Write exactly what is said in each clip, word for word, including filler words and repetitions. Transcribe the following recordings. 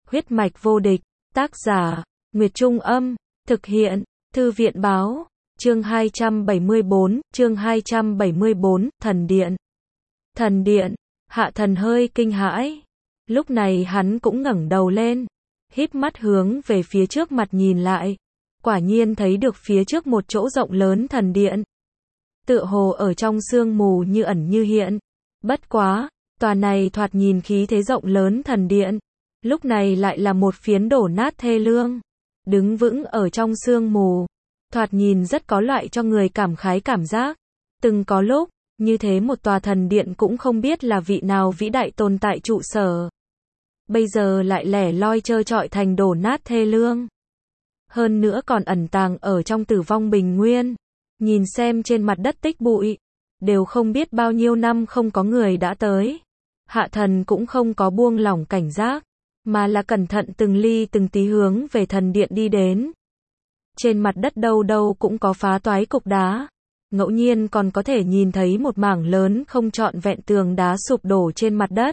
Huyết mạch vô địch, tác giả, Nguyệt Trung Âm, thực hiện, Thư viện Báo, chương hai trăm bảy mươi bốn, chương hai trăm bảy mươi bốn, Thần Điện. Thần Điện, Hạ Thần hơi kinh hãi. Lúc này hắn cũng ngẩng đầu lên, híp mắt hướng về phía trước mặt nhìn lại. Quả nhiên thấy được phía trước một chỗ rộng lớn thần điện. Tựa hồ ở trong sương mù như ẩn như hiện. Bất quá, tòa này thoạt nhìn khí thế rộng lớn thần điện. Lúc này lại là một phiến đổ nát thê lương. Đứng vững ở trong sương mù. Thoạt nhìn rất có loại cho người cảm khái cảm giác. Từng có lúc, như thế một tòa thần điện cũng không biết là vị nào vĩ đại tồn tại trụ sở. Bây giờ lại lẻ loi trơ trọi thành đổ nát thê lương. Hơn nữa còn ẩn tàng ở trong tử vong bình nguyên. Nhìn xem trên mặt đất tích bụi. Đều không biết bao nhiêu năm không có người đã tới. Hạ Thần cũng không có buông lỏng cảnh giác. Mà là cẩn thận từng ly từng tí hướng về thần điện đi đến. Trên mặt đất đâu đâu cũng có phá toái cục đá. Ngẫu nhiên còn có thể nhìn thấy một mảng lớn không trọn vẹn tường đá sụp đổ trên mặt đất.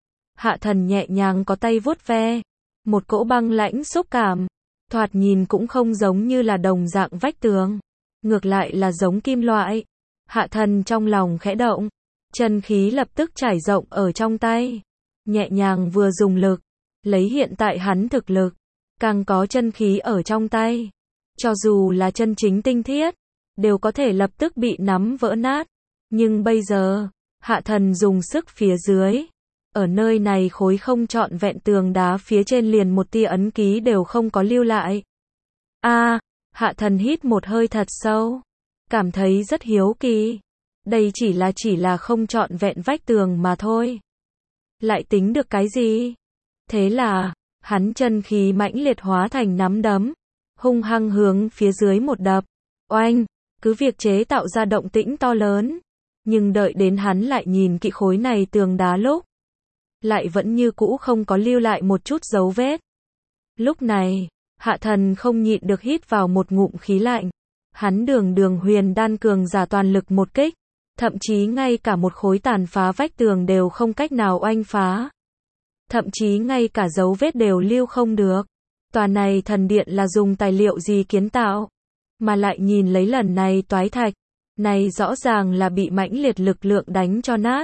Hạ Thần nhẹ nhàng có tay vuốt ve. Một cỗ băng lãnh xúc cảm. Thoạt nhìn cũng không giống như là đồng dạng vách tường. Ngược lại là giống kim loại. Hạ Thần trong lòng khẽ động. Chân khí lập tức trải rộng ở trong tay. Nhẹ nhàng vừa dùng lực. Lấy hiện tại hắn thực lực. Càng có chân khí ở trong tay. Cho dù là chân chính tinh thiết. Đều có thể lập tức bị nắm vỡ nát. Nhưng bây giờ, Hạ Thần dùng sức phía dưới. Ở nơi này khối không trọn vẹn tường đá phía trên liền một tia ấn ký đều không có lưu lại. A, à, Hạ Thần hít một hơi thật sâu. Cảm thấy rất hiếu kỳ. Đây chỉ là chỉ là không trọn vẹn vách tường mà thôi. Lại tính được cái gì? Thế là, hắn chân khí mãnh liệt hóa thành nắm đấm. Hung hăng hướng phía dưới một đập. Oanh, cứ việc chế tạo ra động tĩnh to lớn. Nhưng đợi đến hắn lại nhìn kỹ khối này tường đá lúc. Lại vẫn như cũ không có lưu lại một chút dấu vết. Lúc này, Hạ Thần không nhịn được hít vào một ngụm khí lạnh. Hắn đường đường huyền đan cường giả toàn lực một kích. Thậm chí ngay cả một khối tàn phá vách tường đều không cách nào oanh phá. Thậm chí ngay cả dấu vết đều lưu không được. Tòa này thần điện là dùng tài liệu gì kiến tạo? Mà lại nhìn lấy lần này toái thạch. Này rõ ràng là bị mãnh liệt lực lượng đánh cho nát.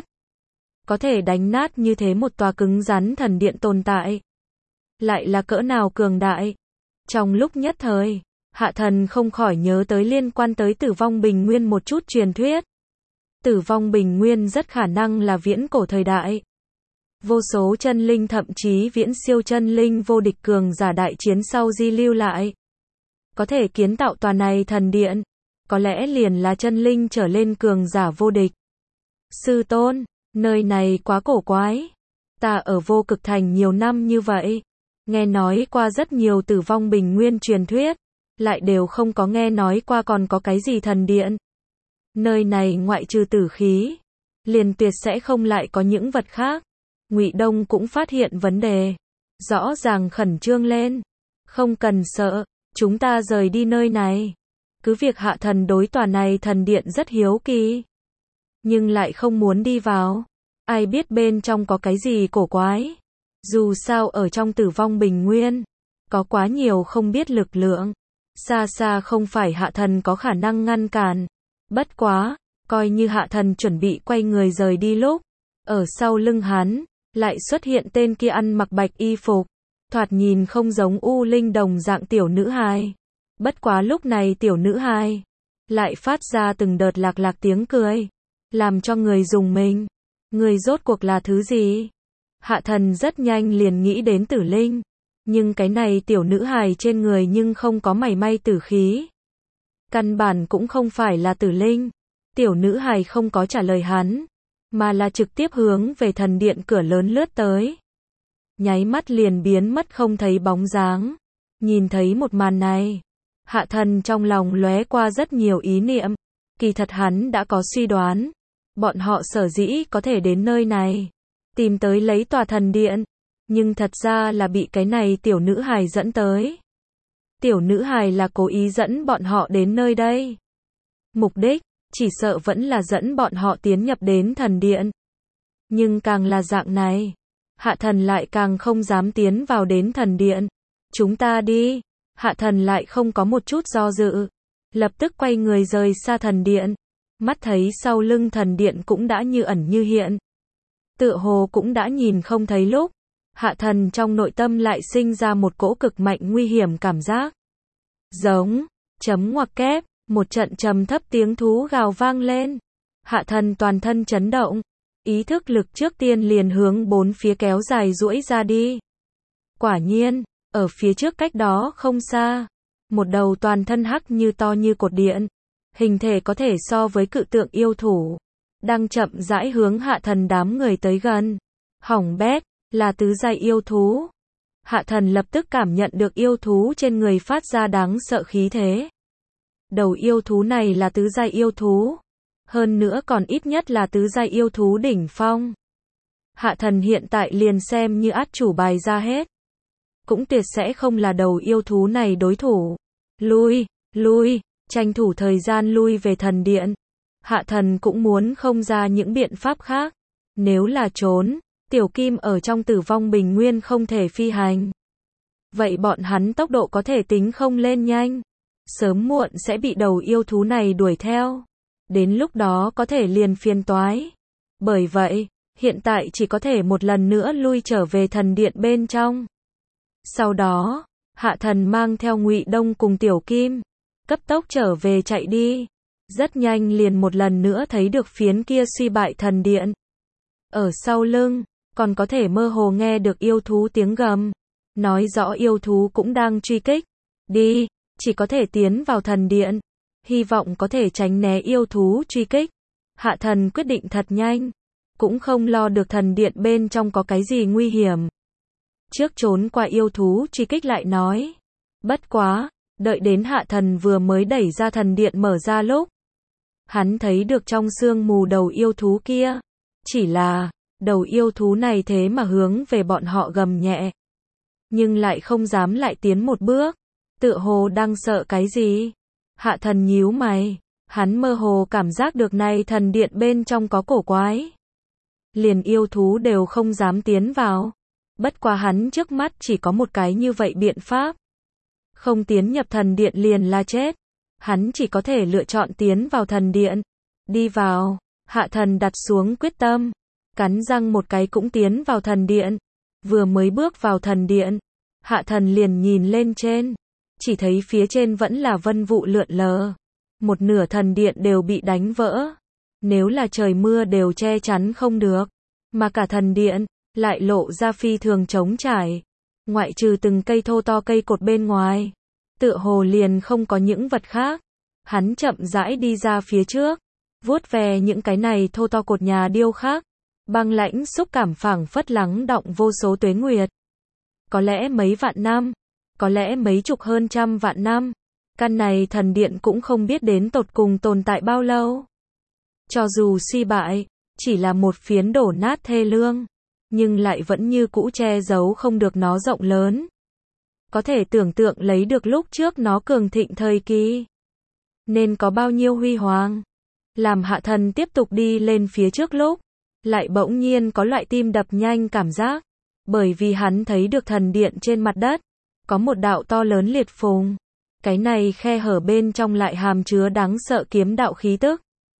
Có thể đánh nát như thế một tòa cứng rắn thần điện tồn tại. Lại là cỡ nào cường đại. Trong lúc nhất thời, Hạ Thần không khỏi nhớ tới liên quan tới tử vong bình nguyên một chút truyền thuyết. Tử vong bình nguyên rất khả năng là viễn cổ thời đại. Vô số chân linh thậm chí viễn siêu chân linh vô địch cường giả đại chiến sau di lưu lại. Có thể kiến tạo tòa này thần điện. Có lẽ liền là chân linh trở lên cường giả vô địch. Sư tôn, nơi này quá cổ quái. Ta ở Vô Cực Thành nhiều năm như vậy. Nghe nói qua rất nhiều tử vong bình nguyên truyền thuyết. Lại đều không có nghe nói qua còn có cái gì thần điện. Nơi này ngoại trừ tử khí. Liền tuyệt sẽ không lại có những vật khác. Ngụy Đông cũng phát hiện vấn đề. Rõ ràng khẩn trương lên. Không cần sợ, chúng ta rời đi nơi này. Cứ việc Hạ Thần đối tòa này thần điện rất hiếu kỳ. Nhưng lại không muốn đi vào. Ai biết bên trong có cái gì cổ quái. Dù sao ở trong tử vong bình nguyên. Có quá nhiều không biết lực lượng. Xa xa không phải Hạ Thần có khả năng ngăn cản. Bất quá, coi như Hạ Thần chuẩn bị quay người rời đi lúc. Ở sau lưng hắn, lại xuất hiện tên kia ăn mặc bạch y phục. Thoạt nhìn không giống U Linh đồng dạng tiểu nữ hài. Bất quá lúc này tiểu nữ hài lại phát ra từng đợt lạc lạc tiếng cười. Làm cho người dùng mình. Người rốt cuộc là thứ gì? Hạ Thần rất nhanh liền nghĩ đến Tử Linh. Nhưng cái này tiểu nữ hài trên người nhưng không có mảy may tử khí. Căn bản cũng không phải là Tử Linh. Tiểu nữ hài không có trả lời hắn. Mà là trực tiếp hướng về thần điện cửa lớn lướt tới. Nháy mắt liền biến mất không thấy bóng dáng. Nhìn thấy một màn này. Hạ Thần trong lòng lóe qua rất nhiều ý niệm. Kỳ thật hắn đã có suy đoán. Bọn họ sở dĩ có thể đến nơi này. Tìm tới lấy tòa thần điện. Nhưng thật ra là bị cái này tiểu nữ hài dẫn tới. Tiểu nữ hài là cố ý dẫn bọn họ đến nơi đây. Mục đích, chỉ sợ vẫn là dẫn bọn họ tiến nhập đến thần điện. Nhưng càng là dạng này. Hạ thần lại càng không dám tiến vào đến thần điện. Chúng ta đi. Hạ thần lại không có một chút do dự. Lập tức quay người rời xa thần điện. Mắt thấy sau lưng thần điện cũng đã như ẩn như hiện. Tựa hồ cũng đã nhìn không thấy lúc. Hạ thần trong nội tâm lại sinh ra một cỗ cực mạnh nguy hiểm cảm giác. Giống, chấm ngoặc kép, một trận trầm thấp tiếng thú gào vang lên. Hạ thần toàn thân chấn động. Ý thức lực trước tiên liền hướng bốn phía kéo dài duỗi ra đi. Quả nhiên, ở phía trước cách đó không xa. Một đầu toàn thân hắc như to như cột điện. Hình thể có thể so với cự tượng yêu thủ. Đang chậm rãi hướng hạ thần đám người tới gần. Hỏng bét, là tứ giai yêu thú. Hạ thần lập tức cảm nhận được yêu thú trên người phát ra đáng sợ khí thế. Đầu yêu thú này là tứ giai yêu thú. Hơn nữa còn ít nhất là tứ giai yêu thú đỉnh phong. Hạ thần hiện tại liền xem như át chủ bài ra hết. Cũng tuyệt sẽ không là đầu yêu thú này đối thủ. Lui, lui, tranh thủ thời gian lui về thần điện. Hạ thần cũng muốn không ra những biện pháp khác. Nếu là trốn, tiểu kim ở trong tử vong bình nguyên không thể phi hành. Vậy bọn hắn tốc độ có thể tính không lên nhanh. Sớm muộn sẽ bị đầu yêu thú này đuổi theo. Đến lúc đó có thể liền phiền toái. Bởi vậy, hiện tại chỉ có thể một lần nữa lui trở về thần điện bên trong. Sau đó, hạ thần mang theo Ngụy Đông cùng tiểu kim. Cấp tốc trở về chạy đi. Rất nhanh liền một lần nữa thấy được phiến kia suy bại thần điện. Ở sau lưng, còn có thể mơ hồ nghe được yêu thú tiếng gầm. Nói rõ yêu thú cũng đang truy kích. Đi, chỉ có thể tiến vào thần điện. Hy vọng có thể tránh né yêu thú truy kích. Hạ thần quyết định thật nhanh. Cũng không lo được thần điện bên trong có cái gì nguy hiểm. Trước trốn qua yêu thú truy kích lại nói. Bất quá, đợi đến hạ thần vừa mới đẩy ra thần điện mở ra lúc. Hắn thấy được trong sương mù đầu yêu thú kia. Chỉ là, đầu yêu thú này thế mà hướng về bọn họ gầm nhẹ. Nhưng lại không dám lại tiến một bước. Tựa hồ đang sợ cái gì? Hạ thần nhíu mày. Hắn mơ hồ cảm giác được này thần điện bên trong có cổ quái. Liền yêu thú đều không dám tiến vào. Bất quá hắn trước mắt chỉ có một cái như vậy biện pháp. Không tiến nhập thần điện liền là chết. Hắn chỉ có thể lựa chọn tiến vào thần điện. Đi vào, hạ thần đặt xuống quyết tâm. Cắn răng một cái cũng tiến vào thần điện. Vừa mới bước vào thần điện. Hạ thần liền nhìn lên trên. Chỉ thấy phía trên vẫn là vân vụ lượn lờ. Một nửa thần điện đều bị đánh vỡ. Nếu là trời mưa đều che chắn không được. Mà cả thần điện, lại lộ ra phi thường trống trải. Ngoại trừ từng cây thô to cây cột bên ngoài. Tựa hồ liền không có những vật khác. Hắn chậm rãi đi ra phía trước. Vuốt về những cái này thô to cột nhà điêu khắc. Băng lãnh xúc cảm phảng phất lắng đọng vô số tuế nguyệt. Có lẽ mấy vạn năm. Có lẽ mấy chục hơn trăm vạn năm. Căn này thần điện cũng không biết đến tột cùng tồn tại bao lâu. Cho dù suy bại, chỉ là một phiến đổ nát thê lương. Nhưng lại vẫn như cũ che giấu không được nó rộng lớn. Có thể tưởng tượng lấy được lúc trước nó cường thịnh thời kỳ. Nên có bao nhiêu huy hoàng. Làm hạ thần tiếp tục đi lên phía trước lúc. Lại bỗng nhiên có loại tim đập nhanh cảm giác. Bởi vì hắn thấy được thần điện trên mặt đất. Có một đạo to lớn liệt phùng. Cái này khe hở bên trong lại hàm chứa đáng sợ kiếm đạo khí tức.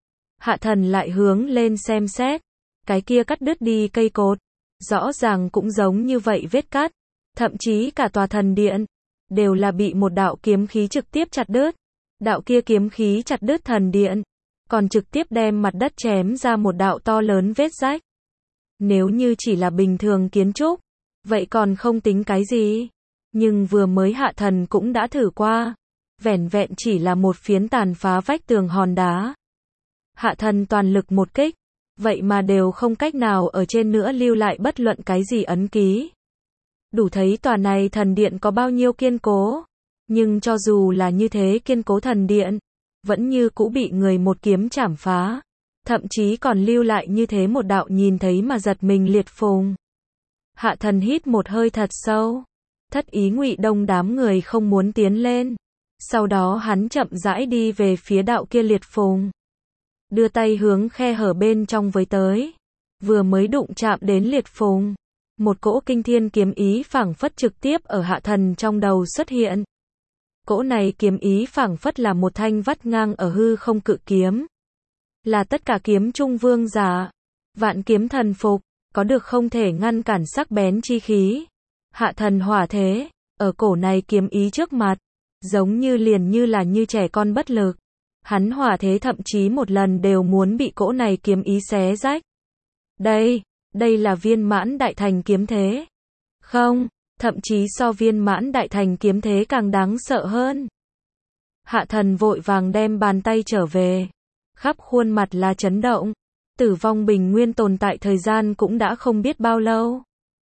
Hạ thần lại hướng lên xem xét. Cái kia cắt đứt đi cây cột. Rõ ràng cũng giống như vậy vết cắt. Thậm chí cả tòa thần điện. Đều là bị một đạo kiếm khí trực tiếp chặt đứt. Đạo kia kiếm khí chặt đứt thần điện. Còn trực tiếp đem mặt đất chém ra một đạo to lớn vết rách. Nếu như chỉ là bình thường kiến trúc. Vậy còn không tính cái gì. Nhưng vừa mới hạ thần cũng đã thử qua. Vẻn vẹn chỉ là một phiến tàn phá vách tường hòn đá. Hạ thần toàn lực một kích. Vậy mà đều không cách nào ở trên nữa lưu lại bất luận cái gì ấn ký. Đủ thấy tòa này thần điện có bao nhiêu kiên cố. Nhưng cho dù là như thế kiên cố thần điện. Vẫn như cũ bị người một kiếm chảm phá. Thậm chí còn lưu lại như thế một đạo nhìn thấy mà giật mình liệt phùng. Hạ thần hít một hơi thật sâu. Thất ý Ngụy Đông đám người không muốn tiến lên. Sau đó hắn chậm rãi đi về phía đạo kia liệt phùng. Đưa tay hướng khe hở bên trong với tới. Vừa mới đụng chạm đến liệt phùng. Một cỗ kinh thiên kiếm ý phảng phất trực tiếp ở Hạ Thần trong đầu xuất hiện. Cỗ này kiếm ý phảng phất là một thanh vắt ngang ở hư không cự kiếm. Là tất cả kiếm trung vương giả. Vạn kiếm thần phục, có được không thể ngăn cản sắc bén chi khí. Hạ Thần hỏa thế, ở cổ này kiếm ý trước mặt, giống như liền như là như trẻ con bất lực. Hắn hỏa thế thậm chí một lần đều muốn bị cỗ này kiếm ý xé rách. Đây, đây là viên mãn đại thành kiếm thế. Không, thậm chí so viên mãn đại thành kiếm thế càng đáng sợ hơn. Hạ Thần vội vàng đem bàn tay trở về. Khắp khuôn mặt là chấn động. Tử vong bình nguyên tồn tại thời gian cũng đã không biết bao lâu.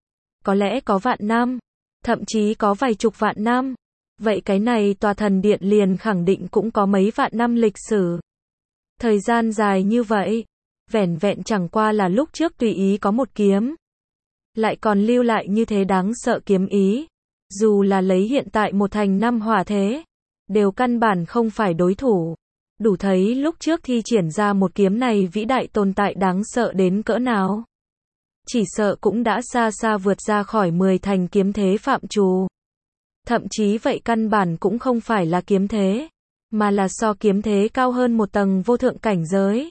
Có lẽ có vạn năm, thậm chí có vài chục vạn năm. Vậy cái này tòa thần điện liền khẳng định cũng có mấy vạn năm lịch sử. Thời gian dài như vậy, vẻn vẹn chẳng qua là lúc trước tùy ý có một kiếm. Lại còn lưu lại như thế đáng sợ kiếm ý. Dù là lấy hiện tại một thành năm hỏa thế, đều căn bản không phải đối thủ. Đủ thấy lúc trước thi triển ra một kiếm này vĩ đại tồn tại đáng sợ đến cỡ nào. Chỉ sợ cũng đã xa xa vượt ra khỏi mười thành kiếm thế phạm trù. Thậm chí vậy căn bản cũng không phải là kiếm thế, mà là so kiếm thế cao hơn một tầng vô thượng cảnh giới.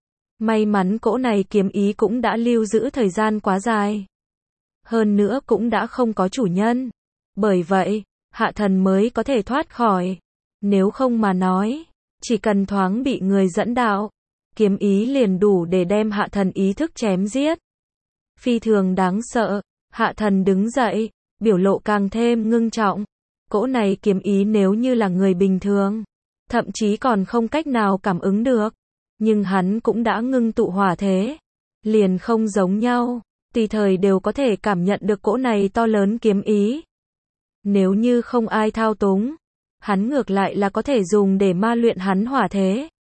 May mắn cỗ này kiếm ý cũng đã lưu giữ thời gian quá dài. Hơn nữa cũng đã không có chủ nhân. Bởi vậy, Hạ Thần mới có thể thoát khỏi. Nếu không mà nói, chỉ cần thoáng bị người dẫn đạo, kiếm ý liền đủ để đem Hạ Thần ý thức chém giết. Phi thường đáng sợ, Hạ Thần đứng dậy, biểu lộ càng thêm ngưng trọng. Cỗ này kiếm ý nếu như là người bình thường, thậm chí còn không cách nào cảm ứng được. Nhưng hắn cũng đã ngưng tụ hỏa thế. Liền không giống nhau, tùy thời đều có thể cảm nhận được cỗ này to lớn kiếm ý. Nếu như không ai thao túng, hắn ngược lại là có thể dùng để ma luyện hắn hỏa thế.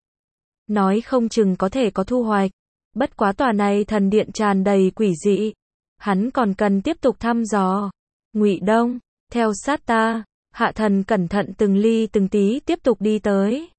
Nói không chừng có thể có thu hoạch. Bất quá tòa này thần điện tràn đầy quỷ dị. Hắn còn cần tiếp tục thăm dò. Ngụy Đông, theo sát ta. Hạ Thần cẩn thận từng ly từng tí tiếp tục đi tới.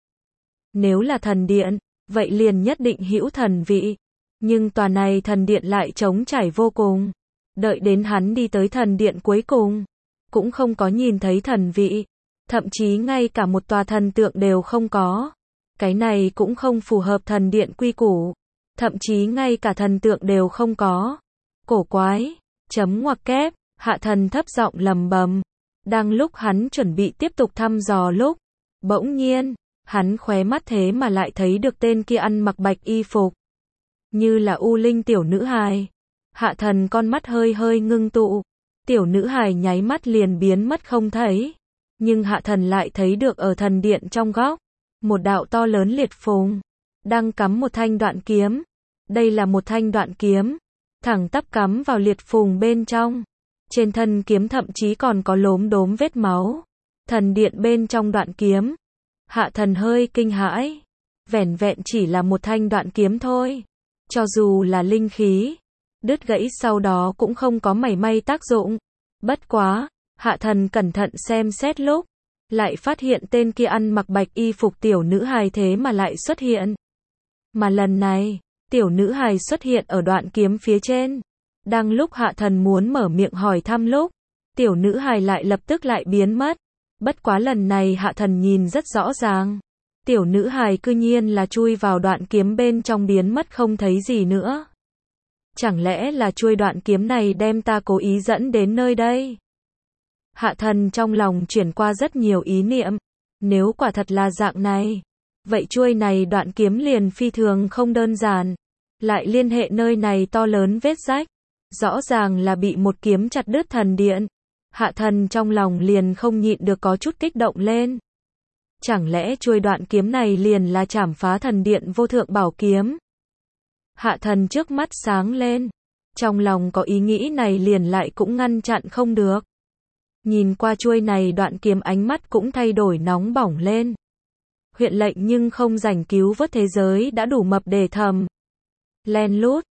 Nếu là thần điện, vậy liền nhất định hữu thần vị. Nhưng tòa này thần điện lại trống trải vô cùng. Đợi đến hắn đi tới thần điện cuối cùng, cũng không có nhìn thấy thần vị. Thậm chí ngay cả một tòa thần tượng đều không có. Cái này cũng không phù hợp thần điện quy củ. Thậm chí ngay cả thần tượng đều không có. Cổ quái, chấm ngoặc kép, Hạ Thần thấp giọng lầm bầm. Đang lúc hắn chuẩn bị tiếp tục thăm dò lúc, bỗng nhiên, hắn khóe mắt thế mà lại thấy được tên kia ăn mặc bạch y phục. Như là U Linh tiểu nữ hài. Hạ Thần con mắt hơi hơi ngưng tụ. Tiểu nữ hài nháy mắt liền biến mất không thấy. Nhưng Hạ Thần lại thấy được ở thần điện trong góc, một đạo to lớn liệt phùng, đang cắm một thanh đoạn kiếm. Đây là một thanh đoạn kiếm, thẳng tắp cắm vào liệt phùng bên trong. Trên thân kiếm thậm chí còn có lốm đốm vết máu. Thần điện bên trong đoạn kiếm. Hạ Thần hơi kinh hãi. Vẻn vẹn chỉ là một thanh đoạn kiếm thôi. Cho dù là linh khí, đứt gãy sau đó cũng không có mảy may tác dụng. Bất quá, Hạ Thần cẩn thận xem xét lúc, lại phát hiện tên kia ăn mặc bạch y phục tiểu nữ hài thế mà lại xuất hiện. Mà lần này, tiểu nữ hài xuất hiện ở đoạn kiếm phía trên. Đang lúc Hạ Thần muốn mở miệng hỏi thăm lúc, tiểu nữ hài lại lập tức lại biến mất. Bất quá lần này Hạ Thần nhìn rất rõ ràng. Tiểu nữ hài cư nhiên là chui vào đoạn kiếm bên trong biến mất không thấy gì nữa. Chẳng lẽ là chuôi đoạn kiếm này đem ta cố ý dẫn đến nơi đây? Hạ Thần trong lòng chuyển qua rất nhiều ý niệm. Nếu quả thật là dạng này, vậy chuôi này đoạn kiếm liền phi thường không đơn giản. Lại liên hệ nơi này to lớn vết rách. Rõ ràng là bị một kiếm chặt đứt thần điện. Hạ Thần trong lòng liền không nhịn được có chút kích động lên. Chẳng lẽ chuôi đoạn kiếm này liền là trảm phá thần điện vô thượng bảo kiếm? Hạ Thần trước mắt sáng lên. Trong lòng có ý nghĩ này liền lại cũng ngăn chặn không được. Nhìn qua chuôi này đoạn kiếm ánh mắt cũng thay đổi nóng bỏng lên. Huyện lệnh nhưng không rảnh cứu vớt thế giới đã đủ mập để thầm. Len lút,